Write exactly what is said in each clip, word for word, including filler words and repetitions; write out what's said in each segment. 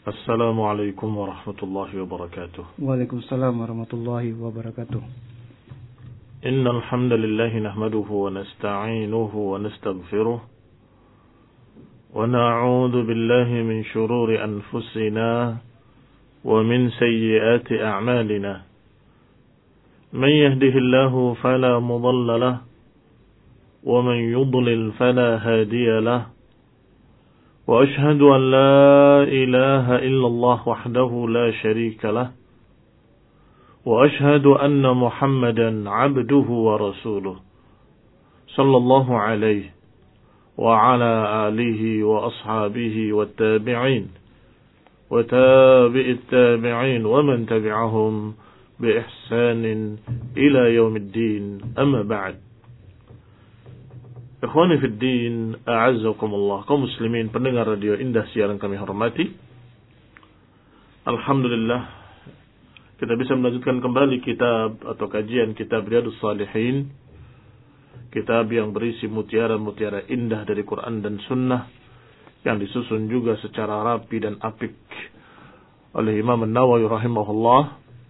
Assalamualaikum warahmatullahi wabarakatuh. Waalaikumsalam warahmatullahi wabarakatuh. Innal hamdalillah nahmaduhu wa nasta'inuhu wa nastaghfiruh wa na'udzu billahi min shururi anfusina wa min sayyiati a'malina. Man yahdihillahu fala mudilla lahu wa man yudlil fala hadiya lahu. وأشهد أن لا إله إلا الله وحده لا شريك له وأشهد أن محمدا عبده ورسوله صلى الله عليه وعلى آله وأصحابه والتابعين وتابع التابعين ومن تبعهم بإحسان إلى يوم الدين أما بعد. Ikhwani fid din, a'azzakumullah, kaum muslimin pendengar radio Indah siaran kami hormati. Alhamdulillah kita bisa melanjutkan kembali kitab atau kajian kitab Riyadhus Shalihin, kitab yang berisi mutiara-mutiara indah dari Quran dan Sunnah yang disusun juga secara rapi dan apik oleh Imam An-Nawawi rahimahullah.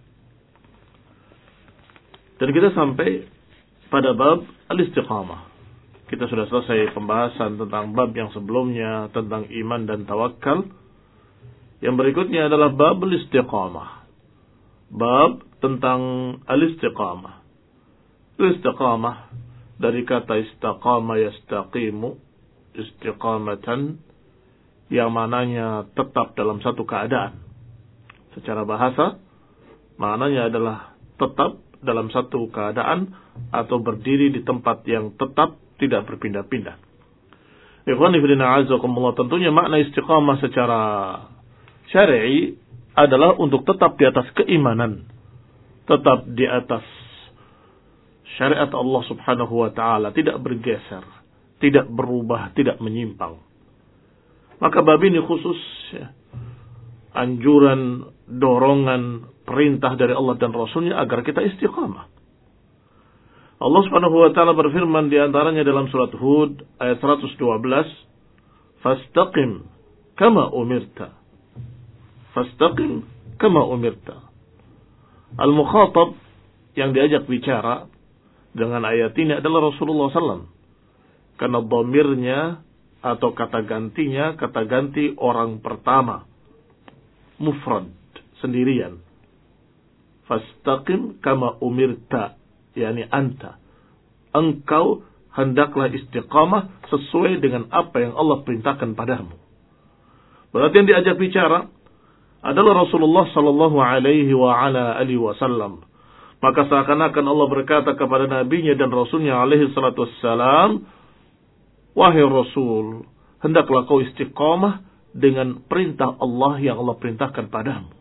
Dan kita sampai pada bab al-istiqamah. Kita sudah selesai pembahasan tentang bab yang sebelumnya tentang iman dan tawakal. Yang berikutnya adalah bab al-istiqamah. Bab tentang al-istiqamah. Al-istiqamah dari kata istaqama yastaqimu, istiqamatan, yang mananya tetap dalam satu keadaan. Secara bahasa, maknanya adalah tetap dalam satu keadaan atau berdiri di tempat yang tetap, tidak berpindah-pindah. Ikhwani fillah a'azzakumullah, tentunya makna istiqamah secara syar'i adalah untuk tetap di atas keimanan, tetap di atas syariat Allah Subhanahu wa taala, tidak bergeser, tidak berubah, tidak menyimpang. Maka bab ini khusus ya, anjuran, dorongan, perintah dari Allah dan Rasulnya agar kita istiqamah. Allah Subhanahu wa taala berfirman di antaranya dalam surat Hud ayat seratus dua belas, "Fastaqim kama umirta." Fastaqim kama umirta. Al-mukhatab yang diajak bicara dengan ayat ini adalah Rasulullah sallallahu alaihi wasallam. Karena dhamirnya atau kata gantinya kata ganti orang pertama, mufrad, sendirian. Fastaqim kama umirta, yakni anta, engkau hendaklah istiqamah sesuai dengan apa yang Allah perintahkan padamu. Berarti yang diajak bicara adalah Rasulullah sallallahu alaihi wa ala alihi wasallam. Maka seakan-akan Allah berkata kepada nabinya dan rasulnya alaihi salatu wassalam, wahai Rasul, hendaklah kau istiqamah dengan perintah Allah yang Allah perintahkan padamu.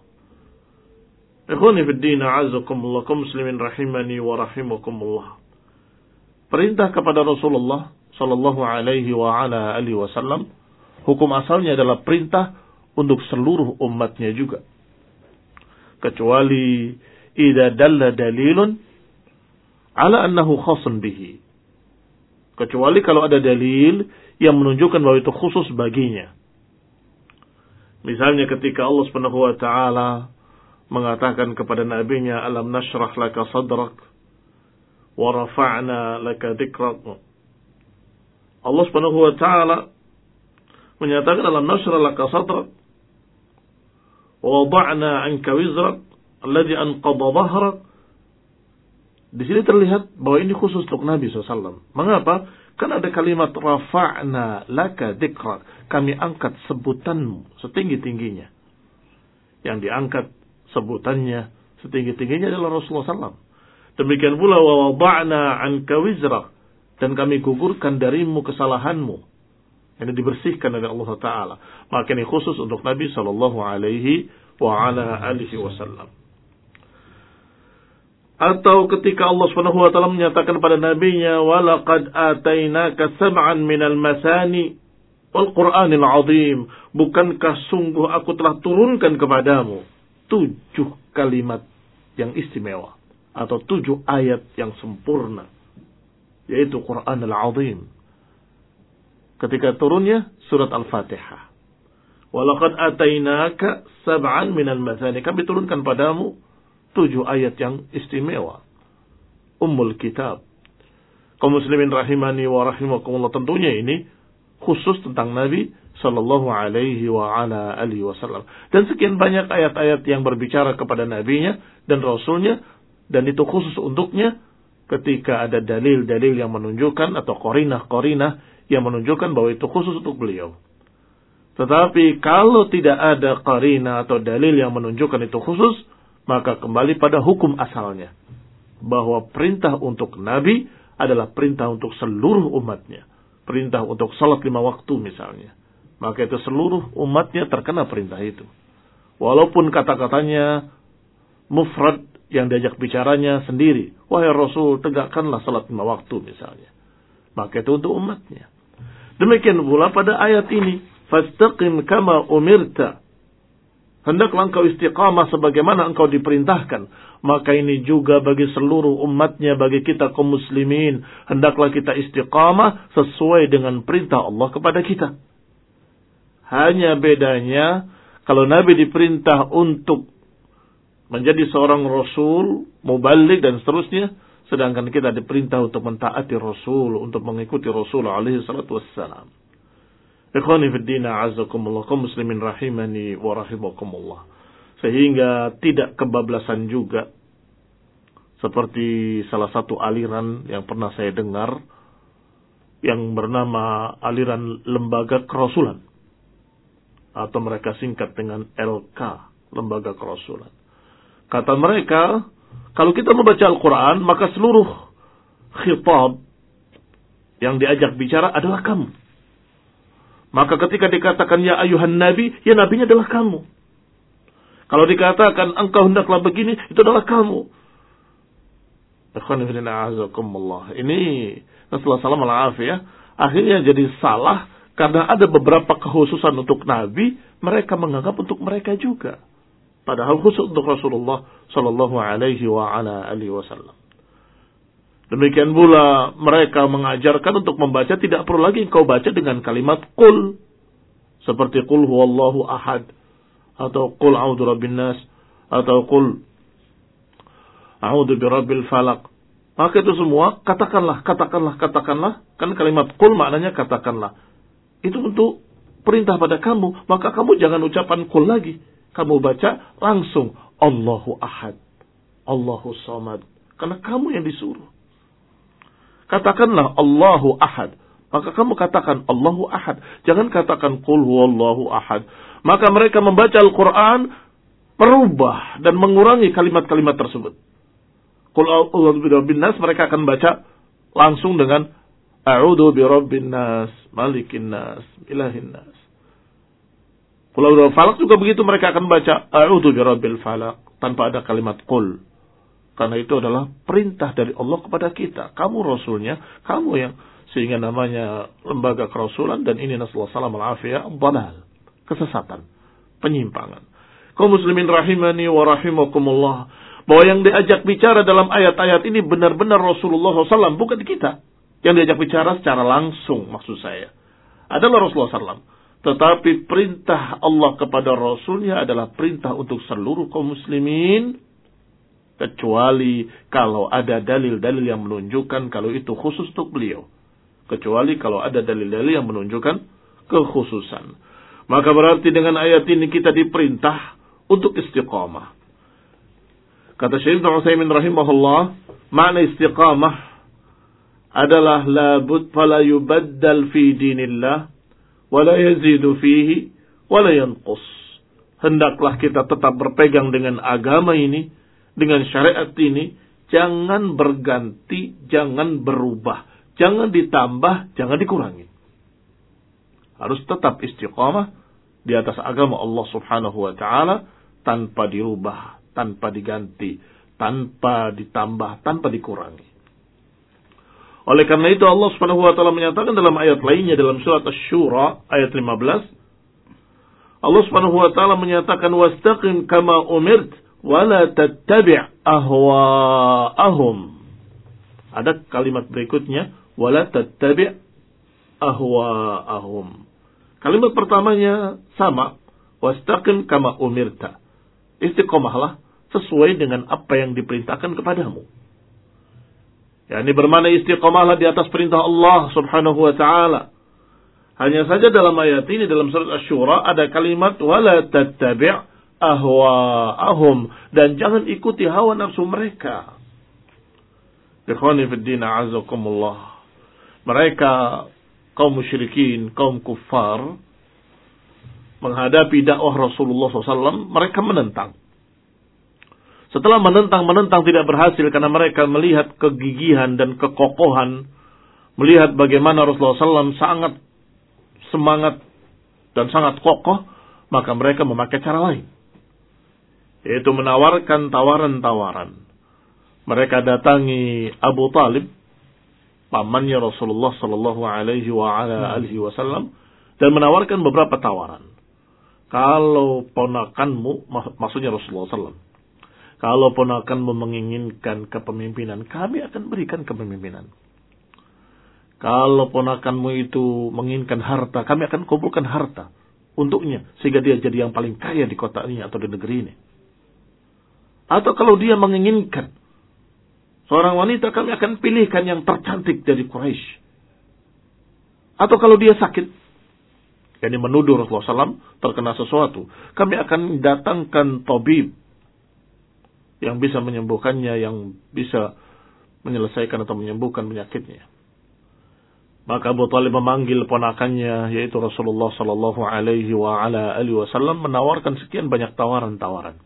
Ikhwani fid din, a'azzakumullah, kaum muslimin rahimani wa rahimakumullah. Perintah kepada Rasulullah sallallahu alaihi wa ala alihi wasallam, hukum asalnya adalah perintah untuk seluruh umatnya juga. Kecuali idza dalla dalilun ala annahu khasun bihi. Kecuali kalau ada dalil yang menunjukkan bahwa itu khusus baginya. Misalnya ketika Allah Subhanahu wa taala mengatakan kepada nabinya, alam nashrah laka sadrak wa rafa'na laka dhikrak. Allah Subhanahu wa taala menyatakan, alam nashrah laka sadrak wa wada'na 'anka wizrak alladhi anqadha dhahrak. Di sini terlihat bahwa ini khusus untuk Nabi sallallahu alaihi wasallam. Mengapa? Karena ada kalimat rafa'na laka dhikrak, kami angkat sebutanmu setinggi-tingginya. Yang diangkat sebutannya setinggi-tingginya adalah Rasulullah sallallahu alaihi wasallam. Demikian pula wa wada'na 'anka wizrak, dan kami gugurkan darimu kesalahanmu. Ini dibersihkan oleh Allah Taala. Maka ini khusus untuk Nabi sallallahu alaihi wa ala alihi wasallam. Atau ketika Allah Subhanahu wa taala menyatakan pada nabinya, wa laqad atainaka sab'an minal masani wal Qur'anil 'azim, bukankah sungguh aku telah turunkan kepadamu tujuh kalimat yang istimewa atau tujuh ayat yang sempurna, yaitu Qur'anul Azim. Ketika turunnya surat Al-Fatihah. Walaqad atainaka sab'an minal mathani. Kami turunkan padamu tujuh ayat yang istimewa. Ummul kitab. Kaum muslimin rahimani wa rahimakumullah, tentunya ini khusus tentang Nabi sallallahu alaihi wa ala alihi wasallam. Dan sekian banyak ayat-ayat yang berbicara kepada nabinya dan rasulnya, dan itu khusus untuknya ketika ada dalil-dalil yang menunjukkan atau qarinah-qarinah yang menunjukkan bahwa itu khusus untuk beliau. Tetapi kalau tidak ada qarinah atau dalil yang menunjukkan itu khusus, maka kembali pada hukum asalnya, bahwa perintah untuk Nabi adalah perintah untuk seluruh umatnya. Perintah untuk salat lima waktu misalnya. Maka itu seluruh umatnya terkena perintah itu. Walaupun kata-katanya mufrad, yang diajak bicaranya sendiri. Wahai Rasul, tegakkanlah salat lima waktu misalnya. Maka itu untuk umatnya. Demikian pula pada ayat ini. Fastaqim kama umirta. Hendaklah engkau istiqamah sebagaimana engkau diperintahkan. Maka ini juga bagi seluruh umatnya, bagi kita kaum muslimin. Hendaklah kita istiqamah sesuai dengan perintah Allah kepada kita. Hanya bedanya, kalau Nabi diperintah untuk menjadi seorang Rasul, muballigh dan seterusnya. Sedangkan kita diperintah untuk mentaati Rasul, untuk mengikuti Rasul alaihi salatu wassalam. Ikhwani fiddina azakumullah, kaum muslimin rahimani wa rahimakumullah. Sehingga tidak kebablasan juga seperti salah satu aliran yang pernah saya dengar yang bernama aliran lembaga kerasulan, atau mereka singkat dengan L K, lembaga kerasulan. Kata mereka, kalau kita membaca Al-Quran, maka seluruh khitab yang diajak bicara adalah kamu. Maka ketika dikatakan ya ayuhan nabi, ya nabinya adalah kamu. Kalau dikatakan engkau hendaklah begini, itu adalah kamu. Ini Rasulullah sallallahu alaihi wasallam akhirnya jadi salah karena ada beberapa kekhususan untuk nabi, mereka menganggap untuk mereka juga. Padahal khusus untuk Rasulullah sallallahu alaihi wa ala alihi wasallam. Demikian pula mereka mengajarkan untuk membaca tidak perlu lagi engkau baca dengan kalimat qul. Seperti qul huwallahu ahad. Atau qul a'udzu birabbin nas. Atau qul a'udzu birabbil falaq. Maka itu semua katakanlah, katakanlah, katakanlah. Kan kalimat qul maknanya katakanlah. Itu untuk perintah pada kamu. Maka kamu jangan ucapan qul lagi. Kamu baca langsung Allahu ahad. Allahu samad. Karena kamu yang disuruh. Katakanlah Allahu ahad. Maka kamu katakan Allahu ahad. Jangan katakan qul huwallahu ahad. Maka mereka membaca Al-Quran merubah dan mengurangi kalimat-kalimat tersebut. Qul a'udzu birabbin nas, mereka akan baca langsung dengan a'udzu birabbin nas, malikin nas, ilahin nas. Qul a'udzu falaq juga begitu, mereka akan baca a'udzu birabbil falaq tanpa ada kalimat qul. Karena itu adalah perintah dari Allah kepada kita. Kamu Rasulnya, kamu yang, sehingga namanya lembaga kerasulan, dan ini Rasulullah sallallahu alaihi wasallam dhalal, kesesatan, penyimpangan. Kaum muslimin rahimani wa rahimakumullah, bahwa yang diajak bicara dalam ayat-ayat ini benar-benar Rasulullah sallallahu alaihi wasallam, bukan kita. Yang diajak bicara secara langsung, maksud saya, adalah Rasulullah sallallahu alaihi wasallam. Tetapi perintah Allah kepada Rasulnya adalah perintah untuk seluruh kaum muslimin, kecuali kalau ada dalil-dalil yang menunjukkan kalau itu khusus untuk beliau. Kecuali kalau ada dalil-dalil yang menunjukkan kekhususan. Maka berarti dengan ayat ini kita diperintah untuk istiqamah. Kata Syekh Ibnu Utsaimin rahimahullah, makna istiqamah adalah la bud fala yubaddal fi dinillah wa la yazidu fihi wa la yanqus. Hendaklah kita tetap berpegang dengan agama ini, dengan syariat ini, jangan berganti, jangan berubah, jangan ditambah, jangan dikurangi. Harus tetap istiqamah di atas agama Allah Subhanahu wa taala tanpa dirubah, tanpa diganti, tanpa ditambah, tanpa dikurangi. Oleh karena itu Allah Subhanahu wa taala menyatakan dalam ayat lainnya dalam surat Asy-Syura ayat lima belas, Allah Subhanahu wa taala menyatakan wastaqim kama umirt wala tattabi' ahwa'ahum. Ada kalimat berikutnya, wala tattabi' ahwa'ahum. Kalimat pertamanya sama, wastaqim kama umirta. Istiqomahlah sesuai dengan apa yang diperintahkan kepadamu. Ya, ini bermakna istiqomahlah di atas perintah Allah Subhanahu wa taala. Hanya saja dalam ayat ini dalam surat Asy-Syura ada kalimat wala tattabi' ahwa'ahum, dan jangan ikuti hawa nafsu mereka. Ikhwani fid din a'azzakumullah. Mereka kaum musyrikin, kaum kufar menghadapi dakwah Rasulullah shallallahu alaihi wasallam, mereka menentang. Setelah menentang-menentang tidak berhasil karena mereka melihat kegigihan dan kekokohan, melihat bagaimana Rasulullah shallallahu alaihi wasallam sangat semangat dan sangat kokoh, maka mereka memakai cara lain, yaitu menawarkan tawaran-tawaran. Mereka datangi Abu Talib, pamannya Rasulullah sallallahu alaihi wa ala alihi wasallam, dan menawarkan beberapa tawaran. Kalau ponakanmu, maksudnya Rasulullah sallallahu alaihi wasallam, kalau ponakanmu menginginkan kepemimpinan, kami akan berikan kepemimpinan. Kalau ponakanmu itu menginginkan harta, kami akan kumpulkan harta untuknya, sehingga dia jadi yang paling kaya di kota ini atau di negeri ini. Atau kalau dia menginginkan seorang wanita, kami akan pilihkan yang tercantik dari Quraisy. Atau kalau dia sakit, yakni menuduh Rasulullah shallallahu alaihi wasallam terkena sesuatu, kami akan datangkan tabib yang bisa menyembuhkannya, yang bisa menyelesaikan atau menyembuhkan penyakitnya. Maka Abu Talib memanggil ponakannya, yaitu Rasulullah sallallahu alaihi wa ala alihi wasallam, menawarkan sekian banyak tawaran-tawaran.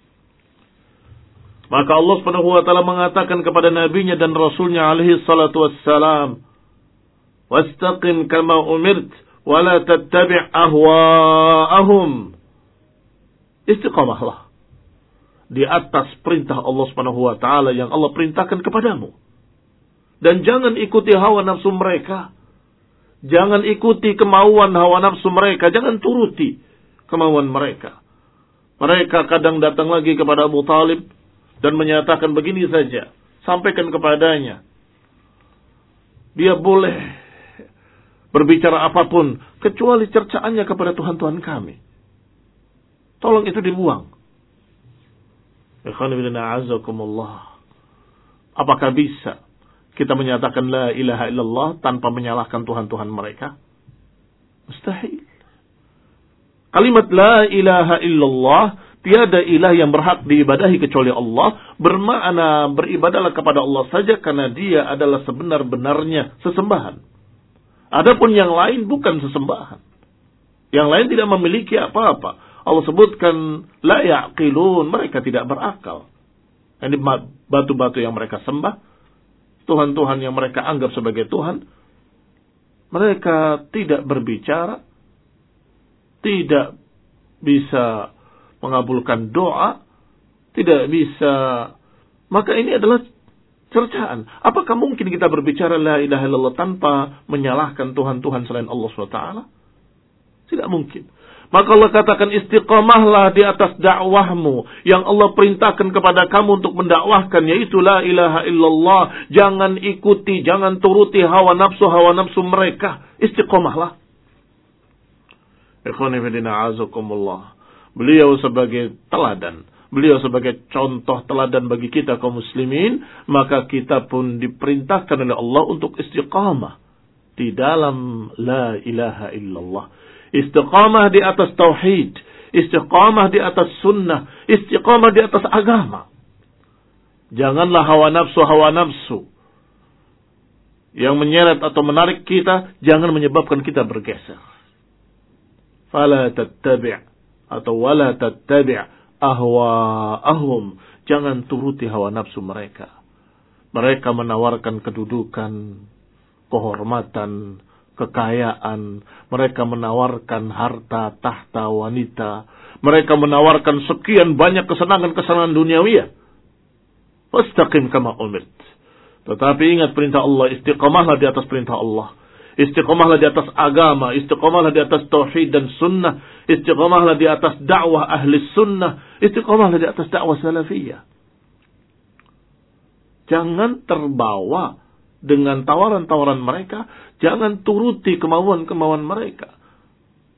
Maka Allah Subhanahu wa taala mengatakan kepada nabinya dan rasulnya alaihi salatu wassalam, "Wastaqim kama umirt wa la tattabi' ahwa'ahum." Istiqamahlah di atas perintah Allah Subhanahu wa taala yang Allah perintahkan kepadamu. Dan jangan ikuti hawa nafsu mereka. Jangan ikuti kemauan hawa nafsu mereka. Jangan turuti kemauan mereka. Mereka kadang datang lagi kepada Abu Talib dan menyatakan begini saja. Sampaikan kepadanya. Dia boleh berbicara apapun, kecuali cercaannya kepada Tuhan-Tuhan kami. Tolong itu dibuang. Apakah bisa kita menyatakan la ilaha illallah tanpa menyalahkan Tuhan-Tuhan mereka? Mustahil. Kalimat la ilaha illallah, tiada ilah yang berhak diibadahi kecuali Allah, bermakna beribadalah kepada Allah saja karena dia adalah sebenar-benarnya sesembahan. Adapun yang lain bukan sesembahan. Yang lain tidak memiliki apa-apa. Allah sebutkan la ya'qilun, mereka tidak berakal. Ini batu-batu yang mereka sembah, Tuhan-Tuhan yang mereka anggap sebagai Tuhan, mereka tidak berbicara, tidak bisa mengabulkan doa, tidak bisa. Maka ini adalah cercaan. Apakah mungkin kita berbicara la ilaha illallah tanpa menyalahkan Tuhan-Tuhan selain Allah subhanahu wa taala? Tidak mungkin. Maka Allah katakan istiqamahlah di atas dakwahmu yang Allah perintahkan kepada kamu untuk mendakwahkan, yaitu la ilaha illallah. Jangan ikuti, jangan turuti hawa nafsu-hawa nafsu mereka. Istiqamahlah. Ikhwani fillah azakumullah. Beliau sebagai teladan, beliau sebagai contoh teladan bagi kita kaum muslimin, maka kita pun diperintahkan oleh Allah untuk istiqamah di dalam la ilaha illallah. Istiqamah di atas tauhid, istiqamah di atas sunnah, istiqamah di atas agama. Janganlah hawa nafsu, hawa nafsu yang menyeret atau menarik kita, jangan menyebabkan kita bergeser. Fala tattabi' atau wala tattabi' ahwa'ahum. Jangan turuti hawa nafsu mereka. Mereka menawarkan kedudukan, kehormatan, kekayaan, mereka menawarkan harta, tahta, wanita, mereka menawarkan sekian banyak kesenangan-kesenangan duniawi. Wastaqim kama umirt. Tetapi ingat perintah Allah, istiqamahlah di atas perintah Allah. Istiqamahlah di atas agama, istiqamahlah di atas tauhid dan sunnah, istiqamahlah di atas dakwah ahli sunnah, istiqamahlah di atas dakwah salafiyah. Jangan terbawa dengan tawaran-tawaran mereka, jangan turuti kemauan-kemauan mereka.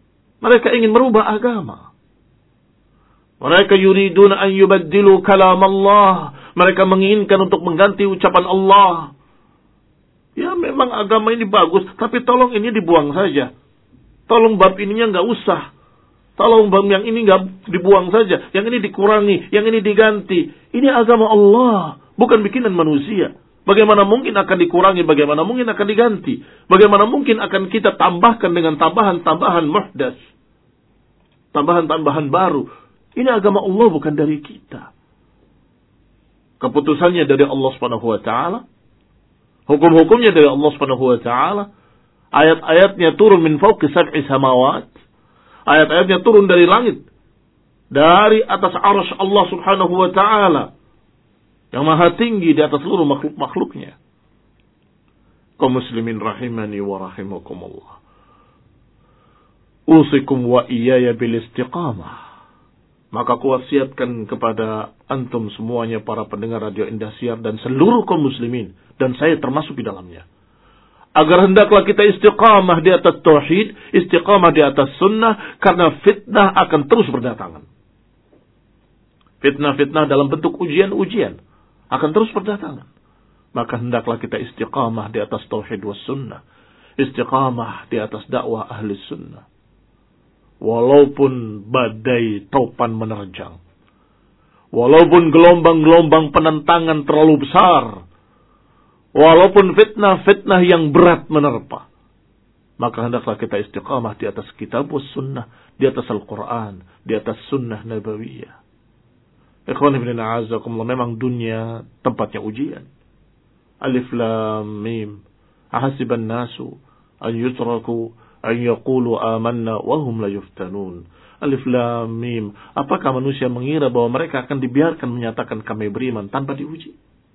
Mereka ingin merubah agama. Mereka yuriduna an yubaddilu kalam Allah. Mereka menginginkan untuk mengganti ucapan Allah. Ya memang agama ini bagus, tapi tolong ini dibuang saja. Tolong bab ininya nggak usah. Tolong bab yang ini nggak dibuang saja. Yang ini dikurangi, yang ini diganti. Ini agama Allah, bukan bikinan manusia. Bagaimana mungkin akan dikurangi, bagaimana mungkin akan diganti. Bagaimana mungkin akan kita tambahkan dengan tambahan-tambahan muhdas. Tambahan-tambahan baru. Ini agama Allah, bukan dari kita. Keputusannya dari Allah Subhanahu wa taala. Hukum-hukumnya dari Allah Subhanahu wa taala. Ayat-ayatnya turun min fawqi sab'i samawat. Ayat-ayatnya turun dari langit. Dari atas arsy Allah Subhanahu wa taala. Yang maha tinggi di atas seluruh makhluk-makhluknya. Kaum muslimin rahimani wa rahimakumullah. Usikum wa iyaya bil istiqamah. Maka kuwasiatkan kepada antum semuanya, para pendengar Radio Indosiar dan seluruh kaum muslimin, dan saya termasuk di dalamnya, agar hendaklah kita istiqamah di atas tauhid, istiqamah di atas sunnah, karena fitnah akan terus berdatangan. Fitnah-fitnah dalam bentuk ujian-ujian akan terus berdatangan. Maka hendaklah kita istiqamah di atas tauhid was sunnah, istiqamah di atas dakwah ahli sunnah. Walaupun badai topan menerjang, walaupun gelombang-gelombang penentangan terlalu besar, walaupun fitnah-fitnah yang berat menerpa, maka hendaklah kita istiqamah di atas kitab was sunnah, di atas Al-Quran, di atas sunnah nabawiyah. Ikhwan ibn a'azakumullah, memang dunia tempatnya ujian. Alif lam mim, ahasiban nasu an yutraku an yaqulu amanna wa hum la yuftanun. Alif lam mim, apakah manusia mengira bahwa mereka akan dibiarkan menyatakan kami beriman tanpa diuji?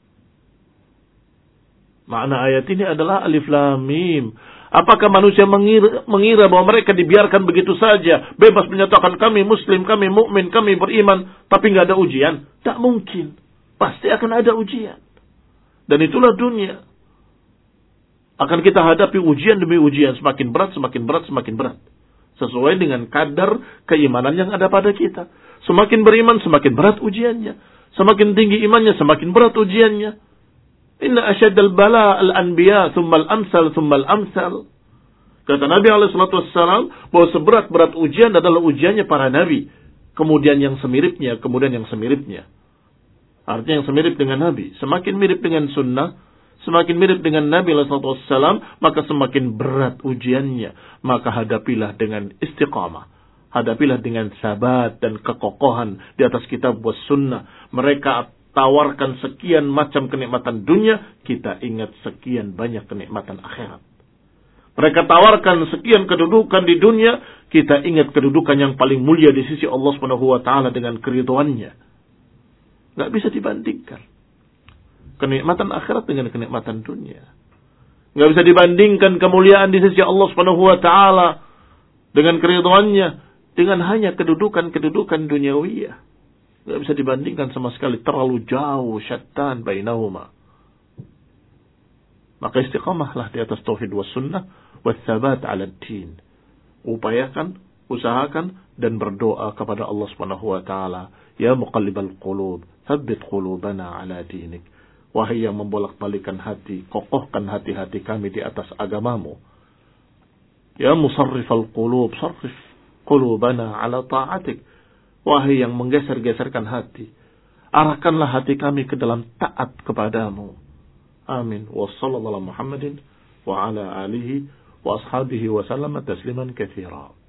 Makna ayat ini adalah alif lam mim. Apakah manusia mengira, mengira bahwa mereka dibiarkan begitu saja, bebas menyatakan kami muslim, kami mukmin, kami beriman, tapi nggak ada ujian? Tak mungkin. Pasti akan ada ujian. Dan itulah dunia. Akan kita hadapi ujian demi ujian, semakin berat, semakin berat, semakin berat. Sesuai dengan kadar keimanan yang ada pada kita. Semakin beriman, semakin berat ujiannya. Semakin tinggi imannya, semakin berat ujiannya. Inna asyaddal bala al-anbiya, thumma al-amsal, thumma al-amsal. Kata Nabi alaihi salatu wassalam, bahwa seberat-berat ujian adalah ujiannya para nabi. Kemudian yang semiripnya, kemudian yang semiripnya. Artinya yang semirip dengan Nabi. Semakin mirip dengan sunnah, semakin mirip dengan Nabi alaihi salatu wassalam, maka semakin berat ujiannya. Maka hadapilah dengan istiqamah. Hadapilah dengan sabat dan kekokohan di atas kitab was sunnah. Mereka tawarkan sekian macam kenikmatan dunia, kita ingat sekian banyak kenikmatan akhirat. Mereka tawarkan sekian kedudukan di dunia, kita ingat kedudukan yang paling mulia di sisi Allah Subhanahu wa taala dengan keridhaannya. Enggak bisa dibandingkan kenikmatan akhirat dengan kenikmatan dunia. Enggak bisa dibandingkan kemuliaan di sisi Allah Subhanahu wa taala dengan keridhaannya dengan hanya kedudukan-kedudukan duniawiyah. Tidak bisa dibandingkan sama sekali, terlalu jauh, syattan bainahuma. Maka istiqamahlah di atas tauhid was sunnah was sabat 'ala ad-din. Upayakan, usahakan dan berdoa kepada Allah Subhanahu wa taala, ya muqallibal qulub, tsabbit qulubana 'ala dinik. Wahai yang membolak-balikkan hati, kokohkan hati-hati kami di atas agamamu. Ya musarrifal qulub, sarrif qulubana 'ala ta'atik. Wahai yang menggeser-geserkan hati, arahkanlah hati kami ke dalam taat kepadamu. Amin. Wa sallallahu ala Muhammadin wa ala alihi wa ashabihi wa sallama tasliman katsira.